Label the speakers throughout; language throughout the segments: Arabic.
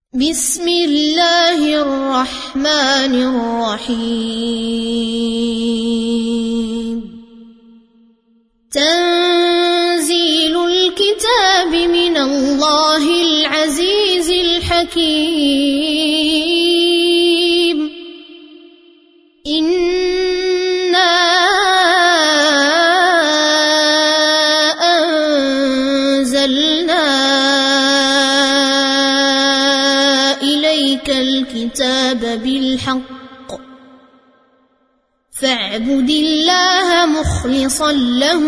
Speaker 1: بسم الله الرحمن الرحيم تنزيل الكتاب من الله العزيز الحكيم إنا أنزلنا إليك الكتاب بالحق فاعبد الله مخلصا له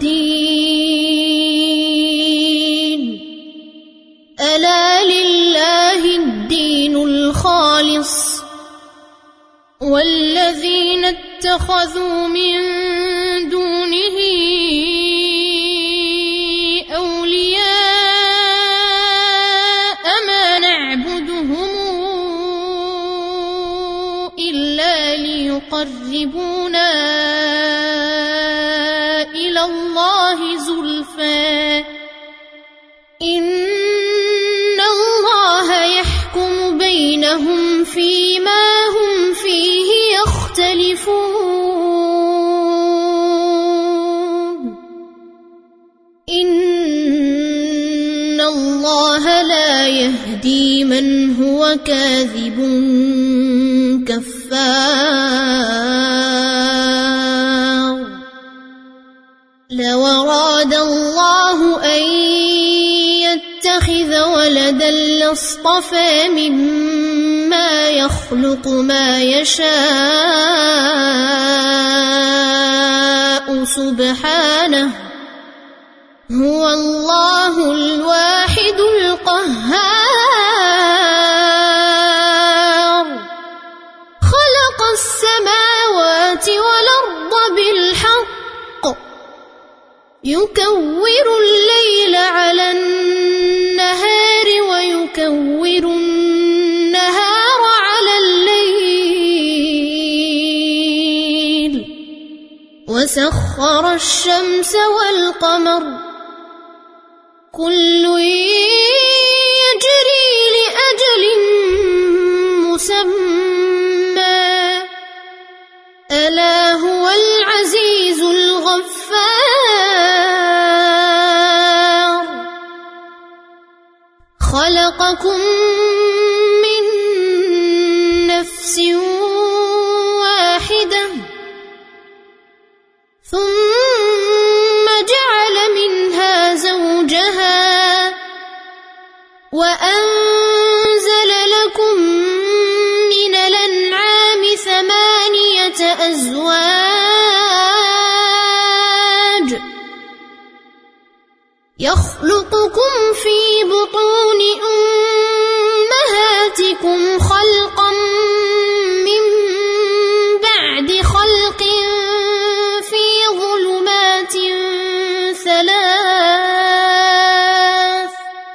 Speaker 1: الدين ألا لله الدين الخالص والذين اتخذوا من دونه أولياء ما نعبدهم إلا ليقربونا إلى الله زلفى إن الله يحكم بينهم فيما هم فيه يختلفون إن الله لا يهدي من هو كاذب كفار لو أراد الله أن يتخذ ولدا لاصطفى مما يخلق ما يشاء سبحانه هو الله الواحد القهار خلق السماوات والأرض بالحق يكور الليل على النهار ويكور النهار على الليل وسخر الشمس والقمر كل يجري لأجل مسمى ألا هو العزيز الغفار خلقكم من نفس واحدة ثم جعل منها زوجها وأنزل لكم من الأنعام 8 أزواج يخلقكم في بطون أمهاتكم خلقا من بعد خلق في ظلمات 3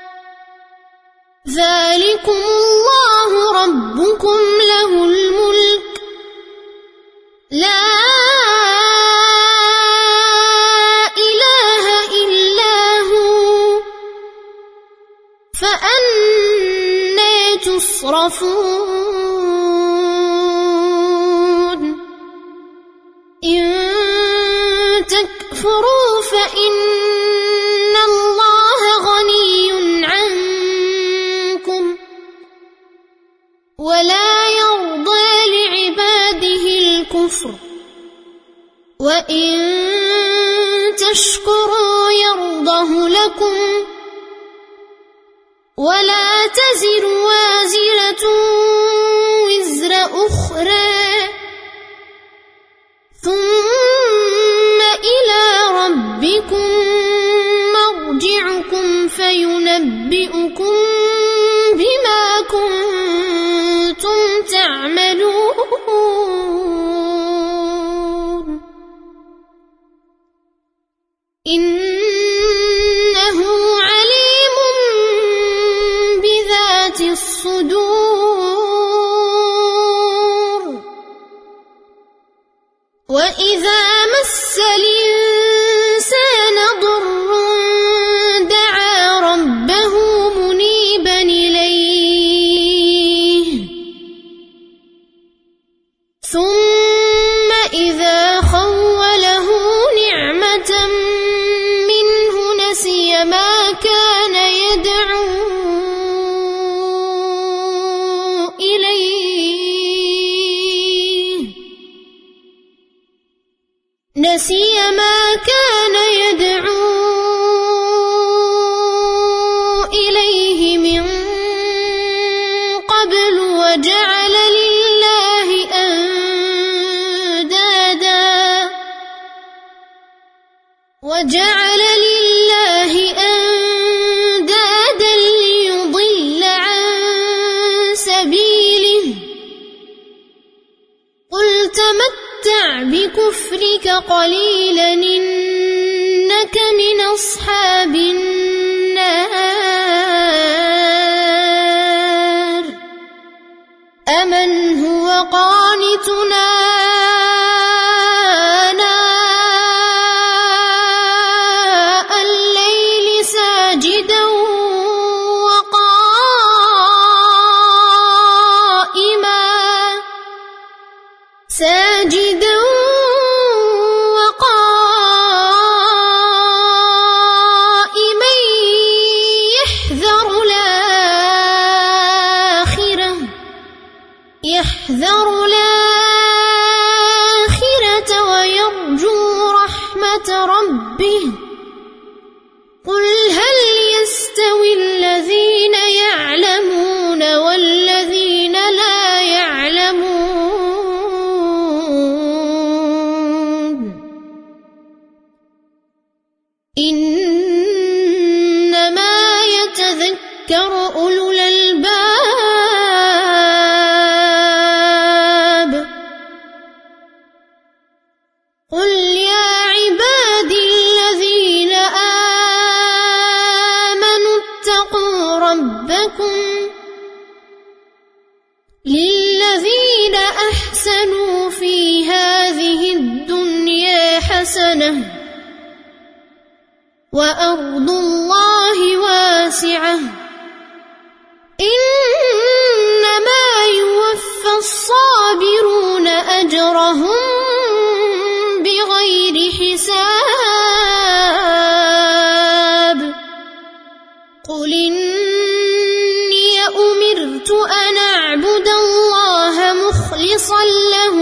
Speaker 1: ذلكم الله ربكم له الملك لا إله إلا هو فأنى تصرفون إن تكفروا فإن الله غني عنكم ولا يرضى لعباده الكفر وإن تشكروا يرضه لكم ولا تزر وازرة وزر أخرى ثم إلى ربكم مرجعكم فينبئكم بما كنتم تعملون إنه عليم بذات الصدور وإذا مس الإنسان ضر دعا ربه منيبا إليه نسي ما كان يدعو إليه من قبل وجعل لله أندادا ليضل عن سبيله قل تمتع بكفرك قليلا إنك من أصحاب النار أمن هو قانتنا ساجدا وقائما يحذر الآخرة ويرجو رحمة ربه قل هل يستوي الذين يعلمون والذين لا يعلمون إنما يتذكر أولو الألباب قل يا عبادي الذين آمنوا اتقوا ربكم للذين أحسنوا في هذه الدنيا حسنة وأرض الله واسعة إنما يوفى الصابرون أجرهم بغير حساب قل إني أمرت أن أعبد الله مخلصا له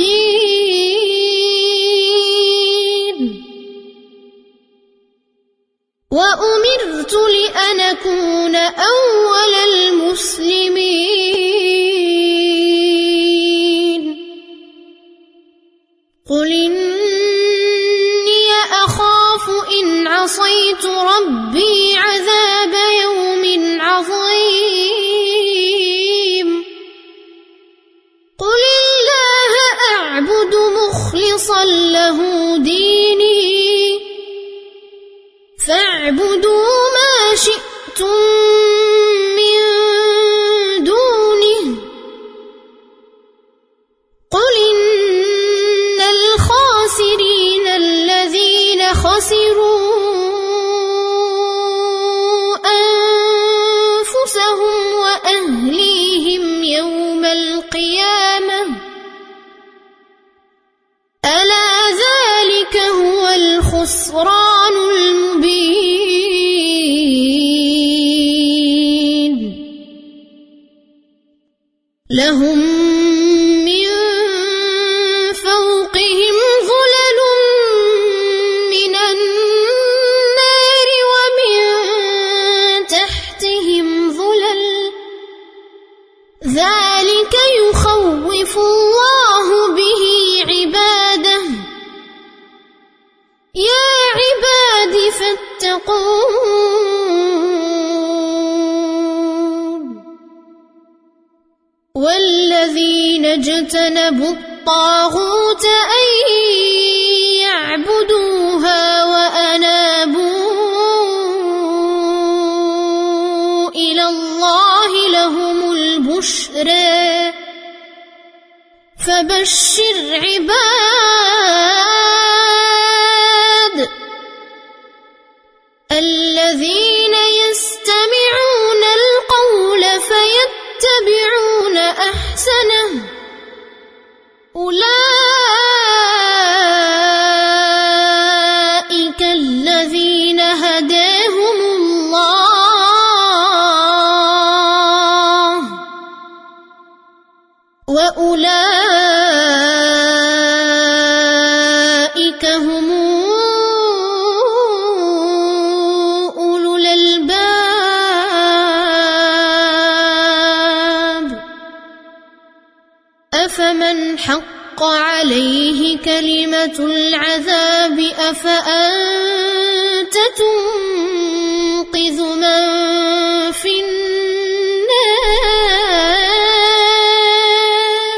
Speaker 1: الدين وأمرت لأن أكون أول المسلمين قل إني أخاف إن عصيت ربي عذاب يوم عظيم قل الله أعبد مخلصا له ديني فاعبدوا ما شئتم من دونه قل إن الخاسرين الذين خسروا أنفسهم وأهليهم يوم القيامة ألا ذلك هو الخسران المبين لهم من فوقهم ظلل من النار ومن تحتهم ظلل ذلك يخوف الله به عباده يا عباد فاتقون والذين اجتنبوا الطاغوت أن يعبدوها وأنابوا إلى الله لهم البشرى فبشر عباد الذين يستمعون القول فيتبعون أحسنه أولئك الذين هداهم الله وأولئك هم فمن حق عليه كلمة العذاب أفأنت تنقذ من في النار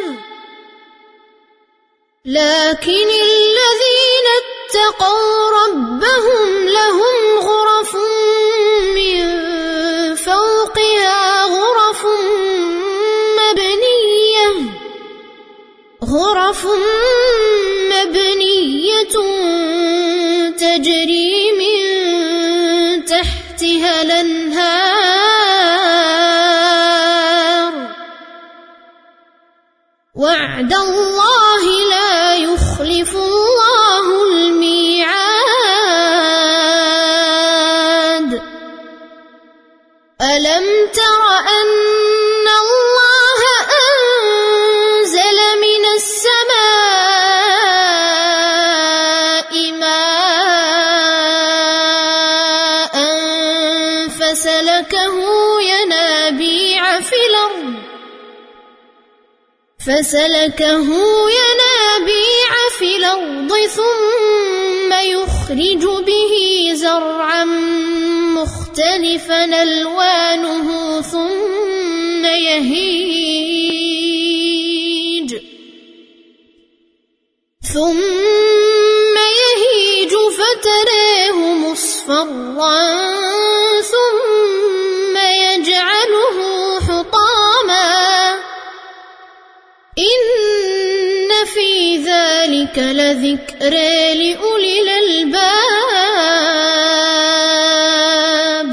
Speaker 1: لكن الذين اتقوا ربهم لهم غرف من فوقها غرف مبنية تجري من تحتها الأنهار وعد الله لا يخلف الله الميعاد ألم تر أن الله أنزل من السماء ماء فسلكه ينابيع في الأرض ثم يخرج به زرعا مختلفا ألوانه ثم يهيج فتراه مصفرا ثم يجعله حطاما إن في ذلك لذكرى لأولي الألباب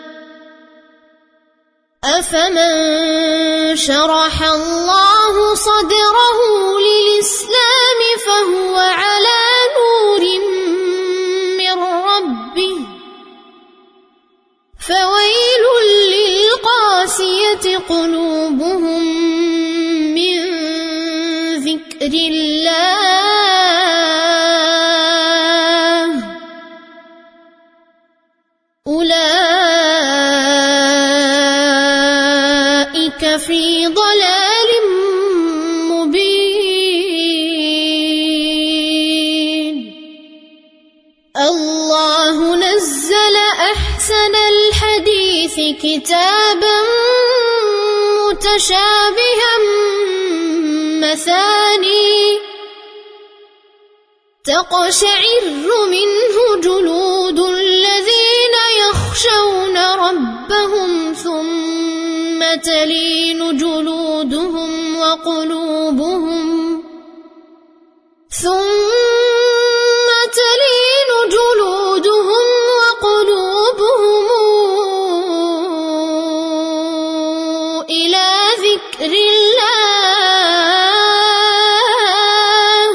Speaker 1: أفمن شرح الله صدره للإسلام فهو على نور من ربه فويل للقاسية قلوبهم من ذكر الله أولئك في ضلال مبين الله نزل أحسن الحديث كتابا متشابها مثاني تقشعر منه جلود الذين يخشون ربهم ثم تلين جلودهم وقلوبهم إلى ذكر الله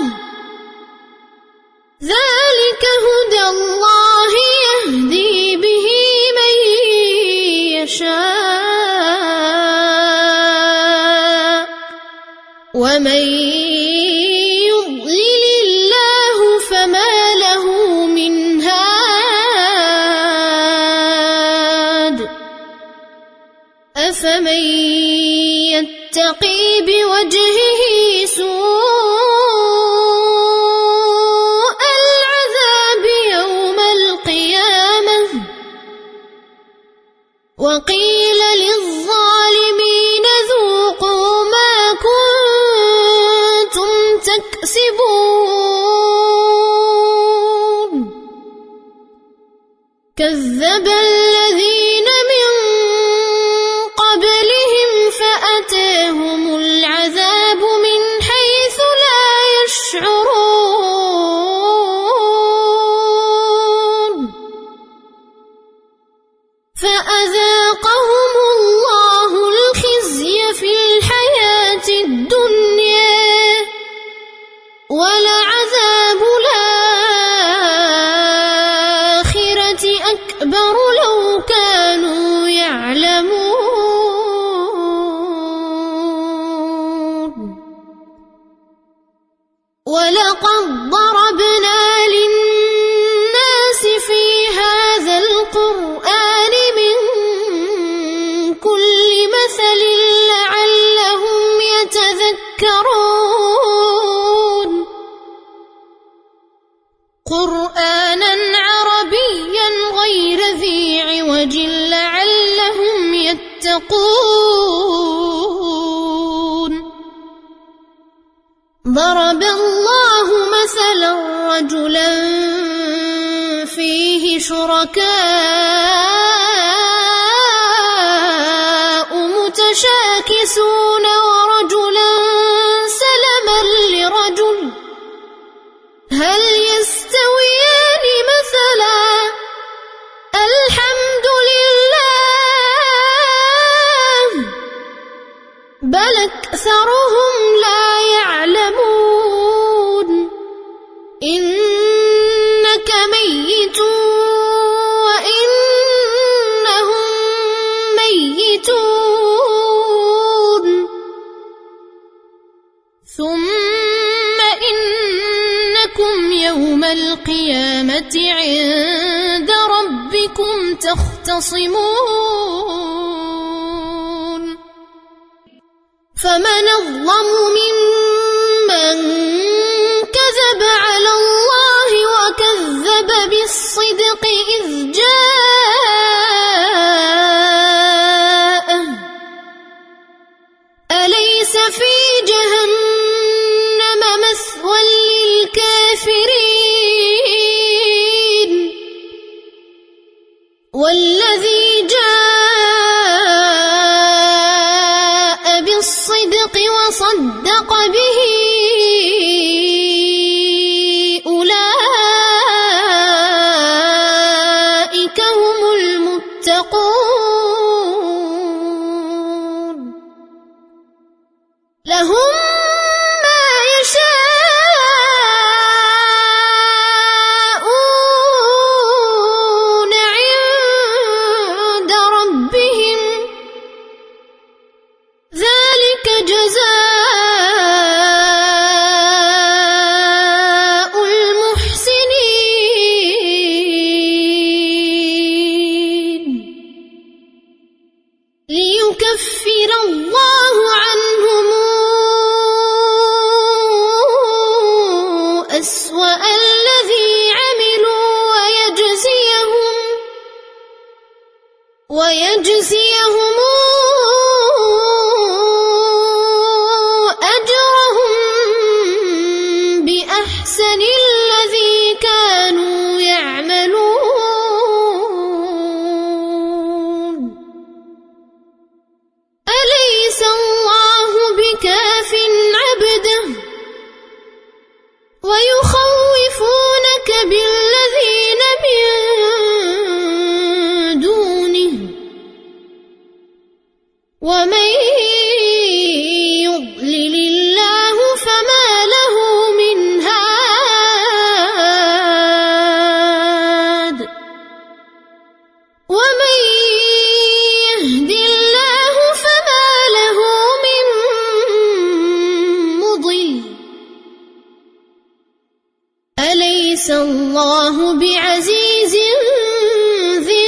Speaker 1: ذلك هدى الله يهدي به من يشاء ومن يضلل الله فما له من هاد أفمن يتقي بوجهه سوء العذاب يوم القيامة وقيل للظالمين ذوقوا ما كنتم تكسبون كذب الذين من قبلهم فأتاهم العذاب من حيث لا يشعرون فأذاقهم الله الخزي في الحياة الدنيا ولعذاب الآخرة أكبر لو كانوا يعلمون ولقد ضربنا للناس في هذا القرآن من كل مثل لعلهم يتذكرون ضرب الله مثلا رجلا فيه شركاء متشاكسون ورجلا سلما لرجل هل يستويان مثلا الحمد لله بل أكثرهم لا يعلمون إنك ميت وإنهم ميتون ثم إنكم يوم القيامة عند ربكم تختصمون فمن أظلم ممن كذب على الله وكذب بالصدق إذ جاءه أليس في جهنم مثوى للكافرين والذي جاء بالصدق وصدق به أولئك هم المتقون لهم ما يشاءون عند ربهم ذلك جزاء المحسنين ليكفر الله عنهم أسوأ الذي عملوا ويجزيهم أجرهم بأحسن الذي كانوا يعملون أليس الله بكاف عبده ويخوفونك بالذين من دونه ومن يضلل الله فما له من هاد ومن يهد الله فما له من مضل أليس الله بعزيز ذي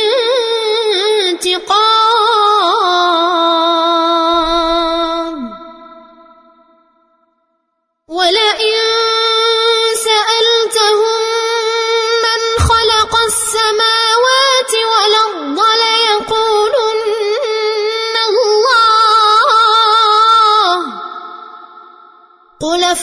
Speaker 1: انتقام ولئن سألتهم من خلق السماوات والأرض ليقولن الله قل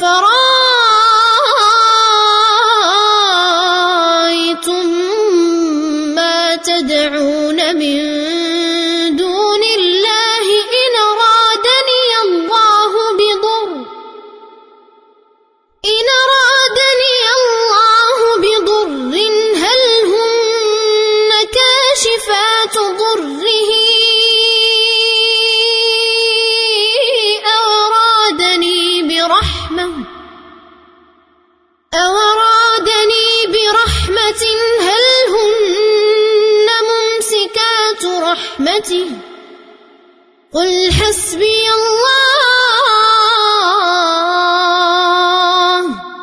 Speaker 1: فرأيتم ما تدعون من دون الله إن أرادني الله بضر هل هن كاشفات ضره أو أرادني برحمة هل هن ممسكات رحمته قل حسبي الله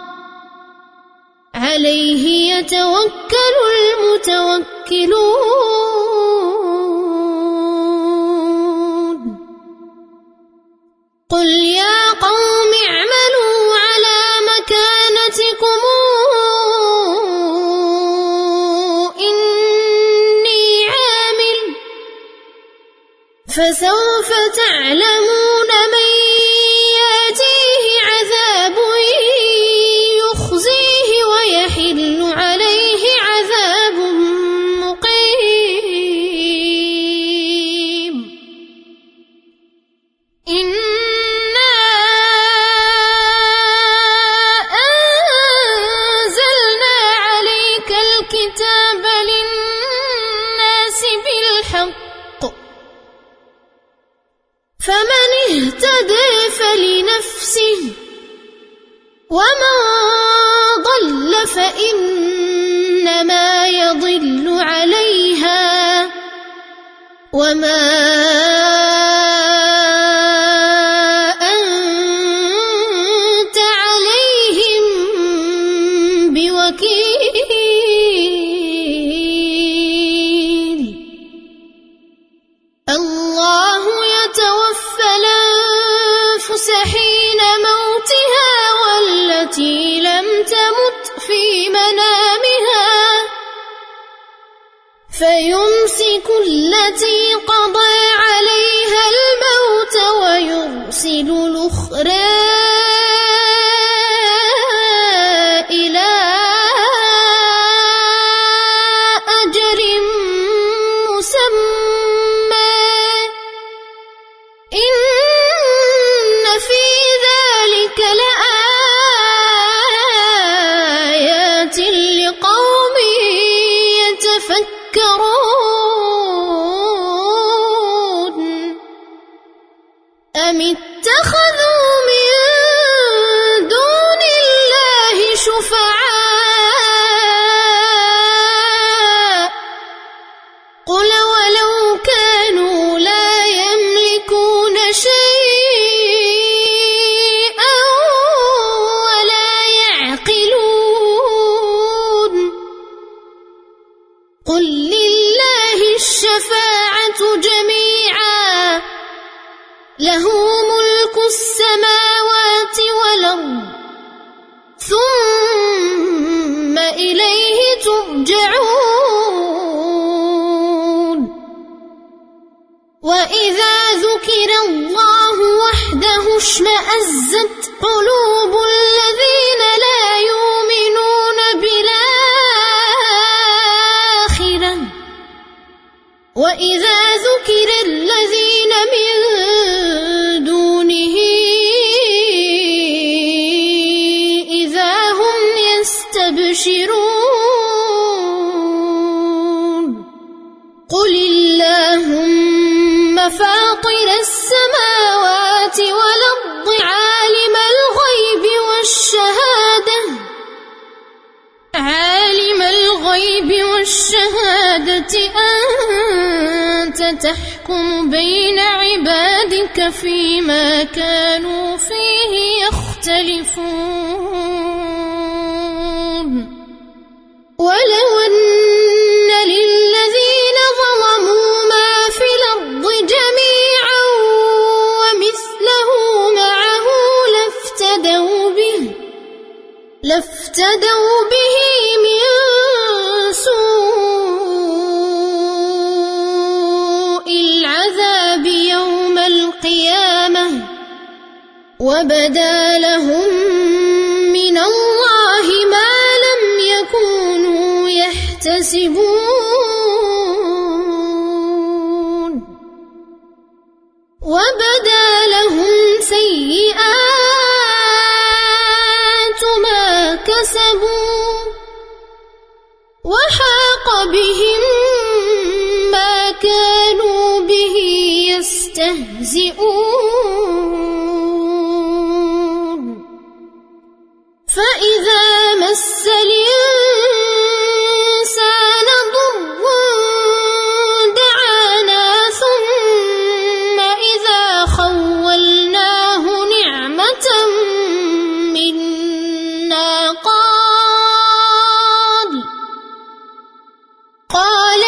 Speaker 1: عليه يتوكل المتوكلون قل يا قوم اعملوا على مكانتكم إني عامل فسوف تعلمون من يأتيه عذاب فمن اهتدى فلنفسه ومن ضل فإنما يضل عليها وما أنت عليهم بوكيل الله يتوفى الأنفس حين موتها والتي لم تمت في منامها فيمسك التي قضى عليها الموت ويرسل الأخرى إلى أجل مسمى إن في ذلك لآيات لقوم يتفكرون أم اتخذوا من دون الله شفعاء قل ولو كانوا لا يملكون شيئا ولا يعقلون قل لله الشفاعة جميعا له ملك السماوات والأرض ثم إليه ترجعون وإذا ذكر الله وحده اشمأزت قلوب الذين لا يؤمنون بالآخرة وإذا ذكر الذين من دونه إذا هم يستبشرون قل اللهم فاطر السماوات والأرض عالم الغيب والشهادة أنت تحكم بين عبادك فيما كانوا فيه يختلفون ولو أن للذين ظلموا ما في الأرض جميعا ومثله معه لافتدوا به من سوء العذاب يوم القيامة وبدا لهم من الله ما لم يكونوا يحتسبون وبدا لهم سيئات ما كسبوا وحاق بهم ما كانوا به يستهزئون فإذا مس الإنسان ضر دعانا ثم إذا خولناه نعمة منا قال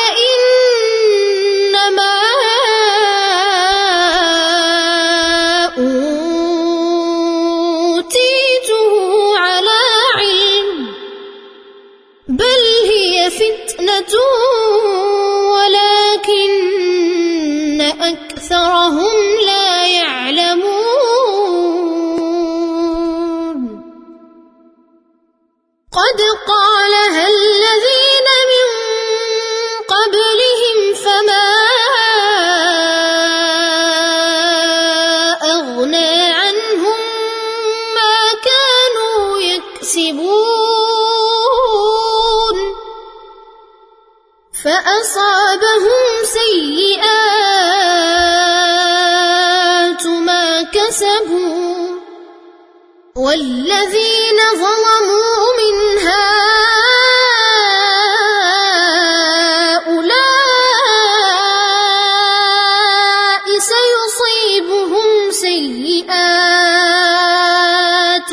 Speaker 1: إنما أوتيته على علم بل هي فتنة ولكن أكثرهم لا يعلمون قد قالها الذين من قبلهم فما أغنى عنهم ما كانوا يكسبون فأصابهم سيئات كسبوا والذين ظلموا من هؤلاء سيصيبهم سيئات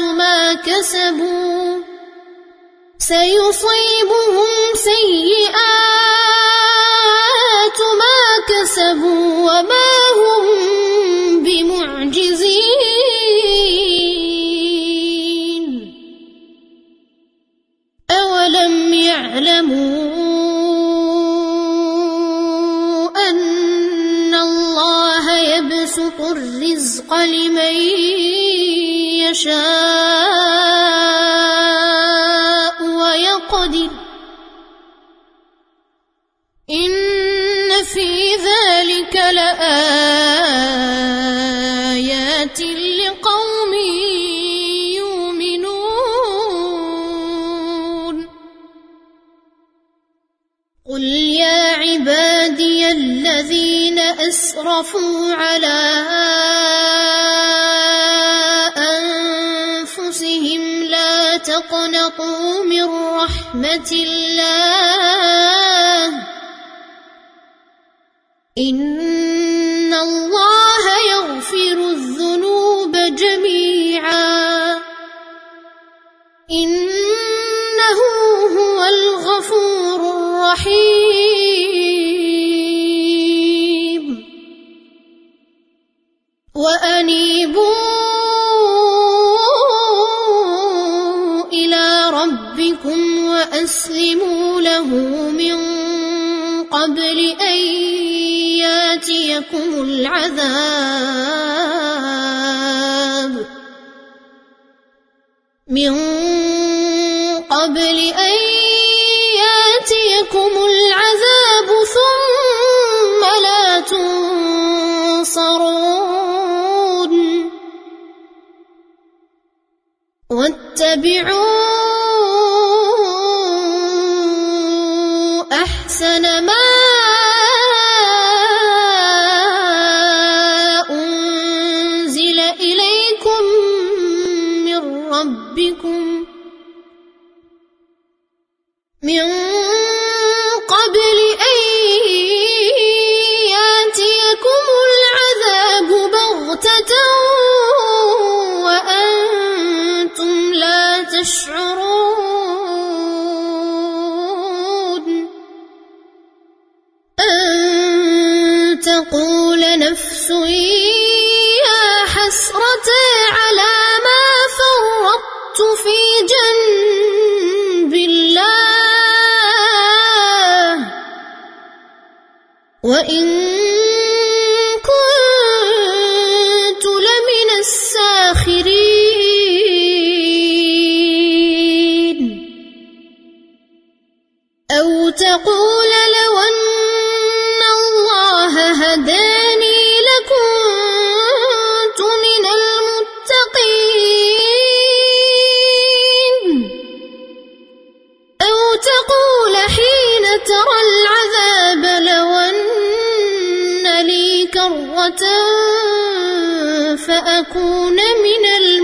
Speaker 1: ما كسبوا وما هم بمعجزين أولم يعلموا أن الله يبسط الرزق لمن يشاء ويقدر إن في ذلك لآيات لقوم يؤمنون قل يا عبادي الذين أسرفوا على أنفسهم لا تقنطوا من رحمة الله إن الله يغفر الذنوب جميعا إنه هو الغفور الرحيم وأنيبوا إلى ربكم وأسلموا له من قبل أن يأتيكم العذاب ثم لا تنصرون واتبعوا أحسن ما من قبل أن يأتيكم العذاب بغتة وأنتم لا تشعرون أن تقول نفس يا حسرة على ما فرطت في جنب الله وإن كنت لمن الساخرين أو تقول لو أن الله هداني لكنت من المتقين أو تقول حين ترى العذاب لو أن لي كرة فأكون من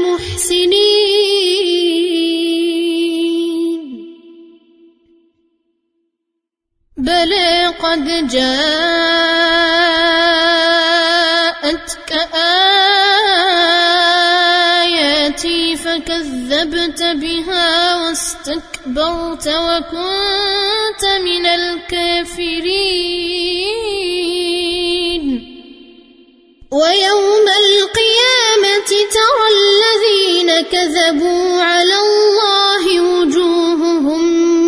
Speaker 1: المحسنين بلى قد جاءتك آياتي فكذبت بها واستكبرت وكنت من الكافرين ويوم القيامة ترى الذين كذبوا على الله وجوههم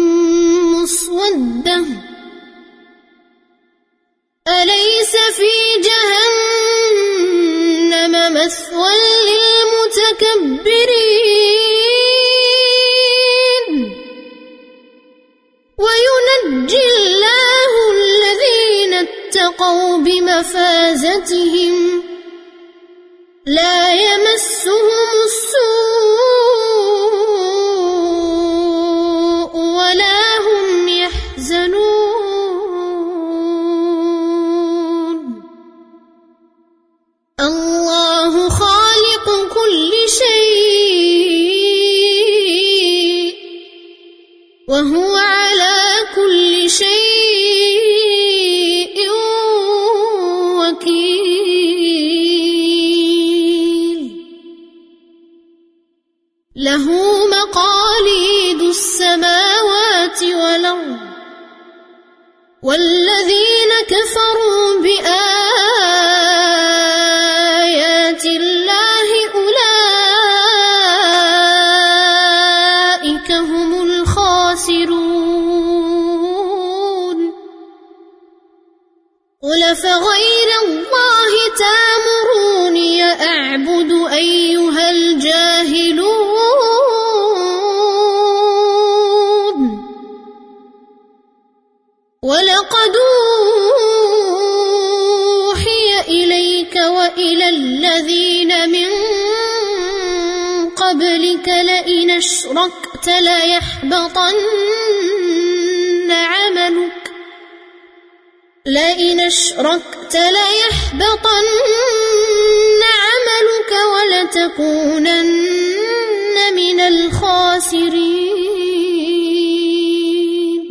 Speaker 1: مسودة أليس في جهنم مثوى للمتكبرين وينجي الله الذين اتقوا بمفازتهم لا يمسهم السوء ولا هم يحزنون الله خالق له مقاليد السماوات والأرض والذين كفروا بآيات الله أولئك هم الخاسرون قل فغير الله تأمروني أعبد أيها الجاهلون ولقد أوحي إليك وإلى الذين من قبلك لئن أشركت ليحبطن عملك ولتكونن من الخاسرين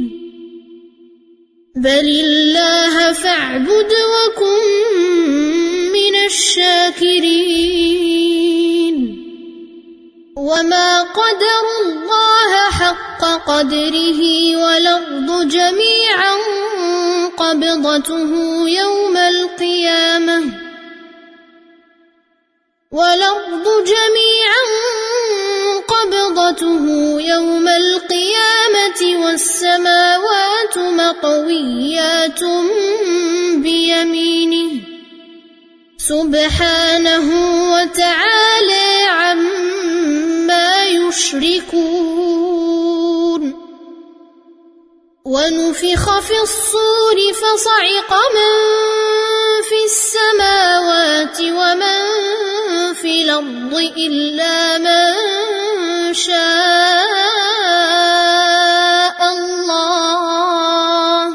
Speaker 1: بل الله فاعبد وكن من الشاكرين وما قدروا الله حق قدره والأرض جميعا قبضته يوم القيامة والسماوات مطويات بيمينه سبحانه وتعالى عما يشركون ونفخ في الصور فصعق من في السماوات ومن في الأرض إلا من شاء الله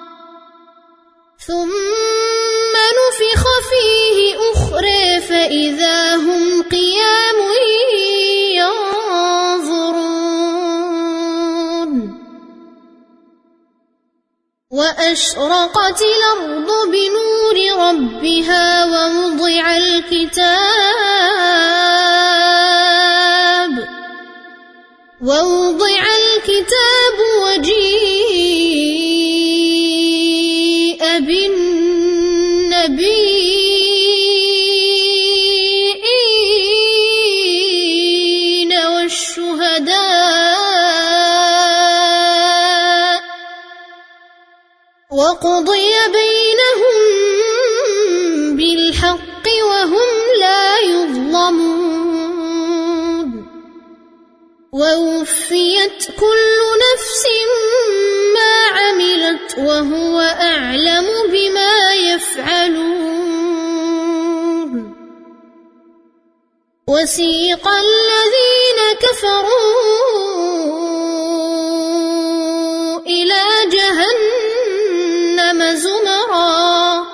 Speaker 1: ثم نفخ فيه أخرى فإذا هم قيام ينظرون وأشرقت الأرض بنور ربها ووضع الكتاب وجيء بالنبيين والشهداء وقضي بينهم بالحق وهم لا يظلمون ووفيت كل نفس ما عملت وهو أعلم بما يفعلون وسيق الذين كفروا إلى جهنم زمرا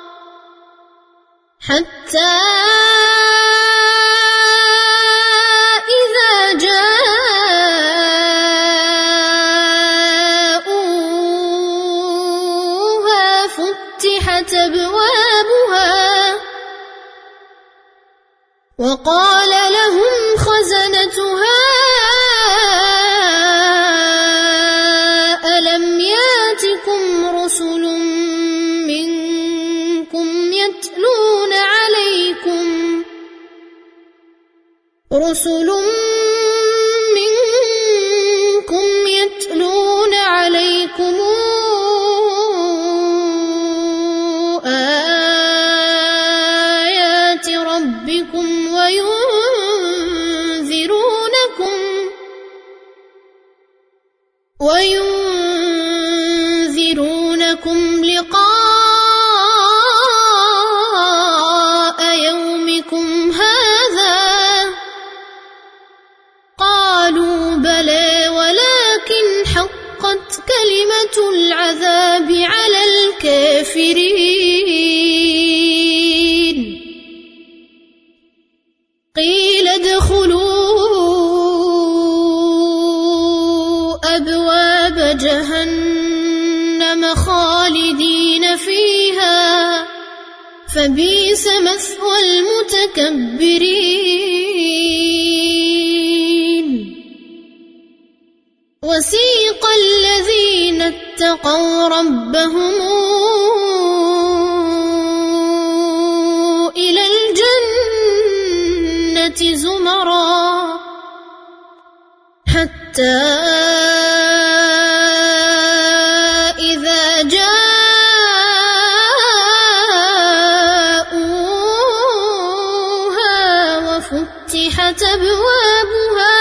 Speaker 1: حتى أبوابها وقال لهم خزنتها ألم ياتكم رسل منكم يتلون عليكم آيات ربكم وينذرونكم لقاء يومكم هذا قالوا بلى ولكن حقت كلمة العذاب على الكافرين قيل ادخلوا أبواب جهنم خالدين فيها فبئس مثوى المتكبرين اتقوا ربهم إلى الجنة زمرا حتى إذا جاءوها وفتحت أبوابها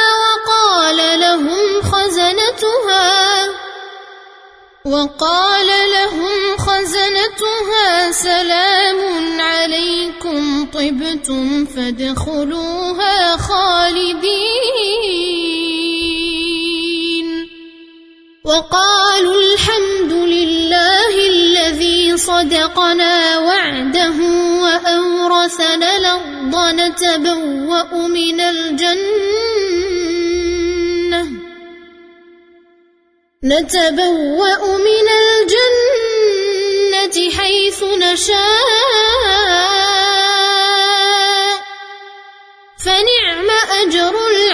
Speaker 1: وقال لهم خزنتها سلام عليكم طبتم فادخلوها خالدين وقالوا الحمد لله الذي صدقنا وعده وأورثنا الأرض نتبوأ من الجنة حيث نشاء فنعم أجر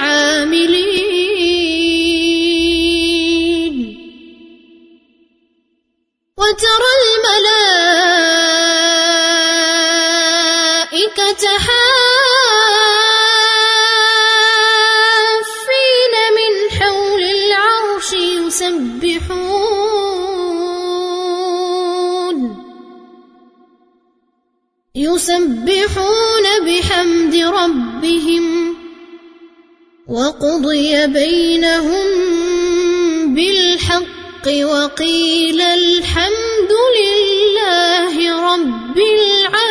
Speaker 1: العاملين وترى الملائكة حافين من حول العرش يسبحون بحمد ربهم وقضي بينهم بالحق وقيل الحمد لله رب العالمين.